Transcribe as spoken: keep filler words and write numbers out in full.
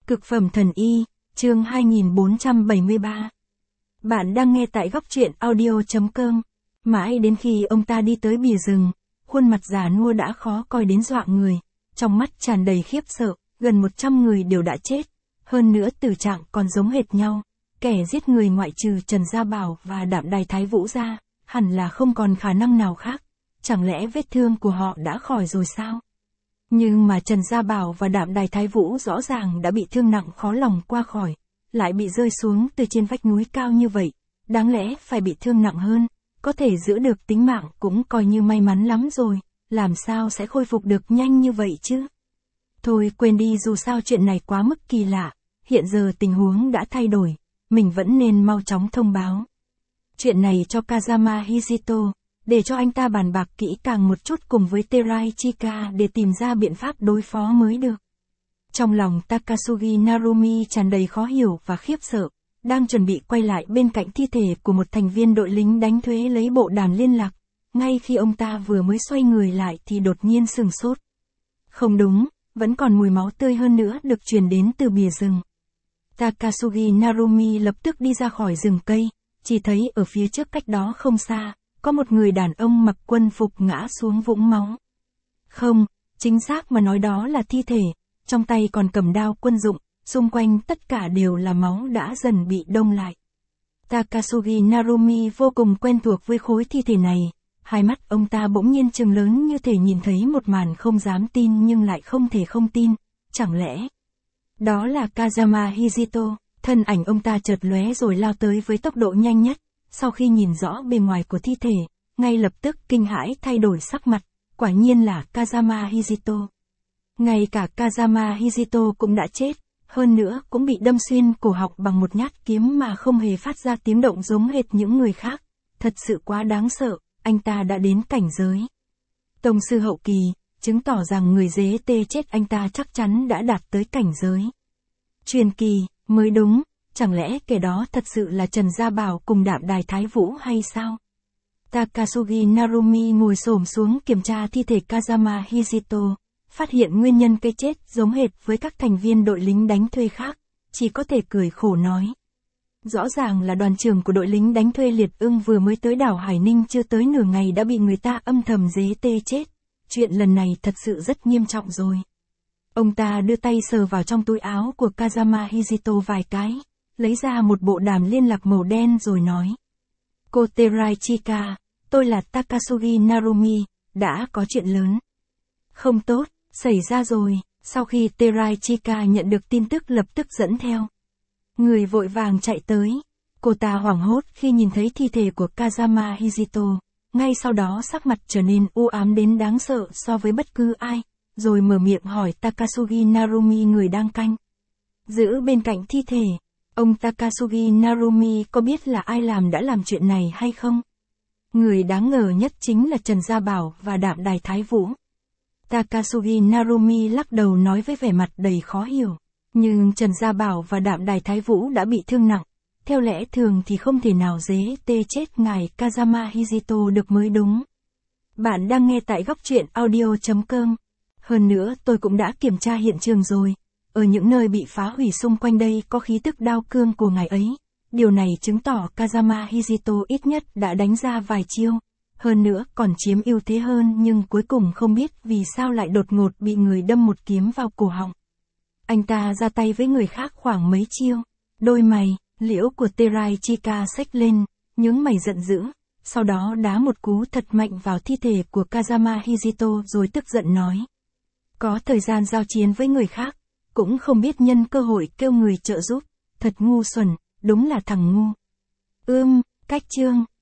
Cực phẩm thần y, chương hai nghìn bốn trăm bảy mươi ba. Bạn đang nghe tại góc truyện audio chấm com. Mãi đến khi ông ta đi tới bìa rừng, khuôn mặt già nua đã khó coi đến dọa người, trong mắt tràn đầy khiếp sợ, gần một trăm người đều đã chết, hơn nữa tử trạng còn giống hệt nhau. Kẻ giết người ngoại trừ Trần Gia Bảo và Đạm Đài Thái Vũ ra, hẳn là không còn khả năng nào khác. Chẳng lẽ vết thương của họ đã khỏi rồi sao? Nhưng mà Trần Gia Bảo và Đạm Đài Thái Vũ rõ ràng đã bị thương nặng khó lòng qua khỏi, lại bị rơi xuống từ trên vách núi cao như vậy, đáng lẽ phải bị thương nặng hơn, có thể giữ được tính mạng cũng coi như may mắn lắm rồi, làm sao sẽ khôi phục được nhanh như vậy chứ? Thôi quên đi, dù sao chuyện này quá mức kỳ lạ, hiện giờ tình huống đã thay đổi, mình vẫn nên mau chóng thông báo chuyện này cho Kazama Hijito, để cho anh ta bàn bạc kỹ càng một chút cùng với Terai Chika để tìm ra biện pháp đối phó mới được. Trong lòng Takasugi Narumi tràn đầy khó hiểu và khiếp sợ, đang chuẩn bị quay lại bên cạnh thi thể của một thành viên đội lính đánh thuê lấy bộ đàm liên lạc. Ngay khi ông ta vừa mới xoay người lại thì đột nhiên sửng sốt. Không đúng, vẫn còn mùi máu tươi hơn nữa được truyền đến từ bìa rừng. Takasugi Narumi lập tức đi ra khỏi rừng cây, chỉ thấy ở phía trước cách đó không xa, có một người đàn ông mặc quân phục ngã xuống vũng máu. Không, chính xác mà nói đó là thi thể, trong tay còn cầm đao quân dụng, xung quanh tất cả đều là máu đã dần bị đông lại. Takasugi Narumi vô cùng quen thuộc với khối thi thể này, hai mắt ông ta bỗng nhiên trừng lớn như thể nhìn thấy một màn không dám tin nhưng lại không thể không tin, chẳng lẽ đó là Kazama Hijito? Thân ảnh ông ta chợt lóe rồi lao tới với tốc độ nhanh nhất, sau khi nhìn rõ bề ngoài của thi thể, ngay lập tức kinh hãi thay đổi sắc mặt, quả nhiên là Kazama Hijito. Ngay cả Kazama Hijito cũng đã chết, hơn nữa cũng bị đâm xuyên cổ họng bằng một nhát kiếm mà không hề phát ra tiếng động giống hệt những người khác, thật sự quá đáng sợ, anh ta đã đến cảnh giới tông sư hậu kỳ, chứng tỏ rằng người dế tê chết anh ta chắc chắn đã đạt tới cảnh giới truyền kỳ, mới đúng, chẳng lẽ kẻ đó thật sự là Trần Gia Bảo cùng Đạm Đài Thái Vũ hay sao? Takasugi Narumi ngồi xổm xuống kiểm tra thi thể Kazama Hijito, phát hiện nguyên nhân cái chết giống hệt với các thành viên đội lính đánh thuê khác, chỉ có thể cười khổ nói. Rõ ràng là đoàn trưởng của đội lính đánh thuê Liệt Ưng vừa mới tới đảo Hải Ninh chưa tới nửa ngày đã bị người ta âm thầm dế tê chết, chuyện lần này thật sự rất nghiêm trọng rồi. Ông ta đưa tay sờ vào trong túi áo của Kazama Hijito vài cái, lấy ra một bộ đàm liên lạc màu đen rồi nói. Cô Terai Chika, tôi là Takasugi Narumi, đã có chuyện lớn. Không tốt, xảy ra rồi, sau khi Terai Chika nhận được tin tức lập tức dẫn theo người vội vàng chạy tới. Cô ta hoảng hốt khi nhìn thấy thi thể của Kazama Hijito, ngay sau đó sắc mặt trở nên u ám đến đáng sợ so với bất cứ ai, rồi mở miệng hỏi Takasugi Narumi người đang canh giữ bên cạnh thi thể. Ông Takasugi Narumi có biết là ai làm đã làm chuyện này hay không? Người đáng ngờ nhất chính là Trần Gia Bảo và Đạm Đài Thái Vũ. Takasugi Narumi lắc đầu nói với vẻ mặt đầy khó hiểu. Nhưng Trần Gia Bảo và Đạm Đài Thái Vũ đã bị thương nặng, theo lẽ thường thì không thể nào dế tê chết ngài Kazama Hijito được mới đúng. Bạn đang nghe tại góc truyện audio chấm com. Hơn nữa tôi cũng đã kiểm tra hiện trường rồi. Ở những nơi bị phá hủy xung quanh đây có khí tức đao cương của ngài ấy. Điều này chứng tỏ Kazama Hijito ít nhất đã đánh ra vài chiêu. Hơn nữa còn chiếm ưu thế hơn nhưng cuối cùng không biết vì sao lại đột ngột bị người đâm một kiếm vào cổ họng. Anh ta ra tay với người khác khoảng mấy chiêu. Đôi mày, liễu của Terai Chika xếch lên, nhướng mày giận dữ. Sau đó đá một cú thật mạnh vào thi thể của Kazama Hijito rồi tức giận nói. Có thời gian giao chiến với người khác, cũng không biết nhân cơ hội kêu người trợ giúp, thật ngu xuẩn, đúng là thằng ngu. Ưm, cách chương.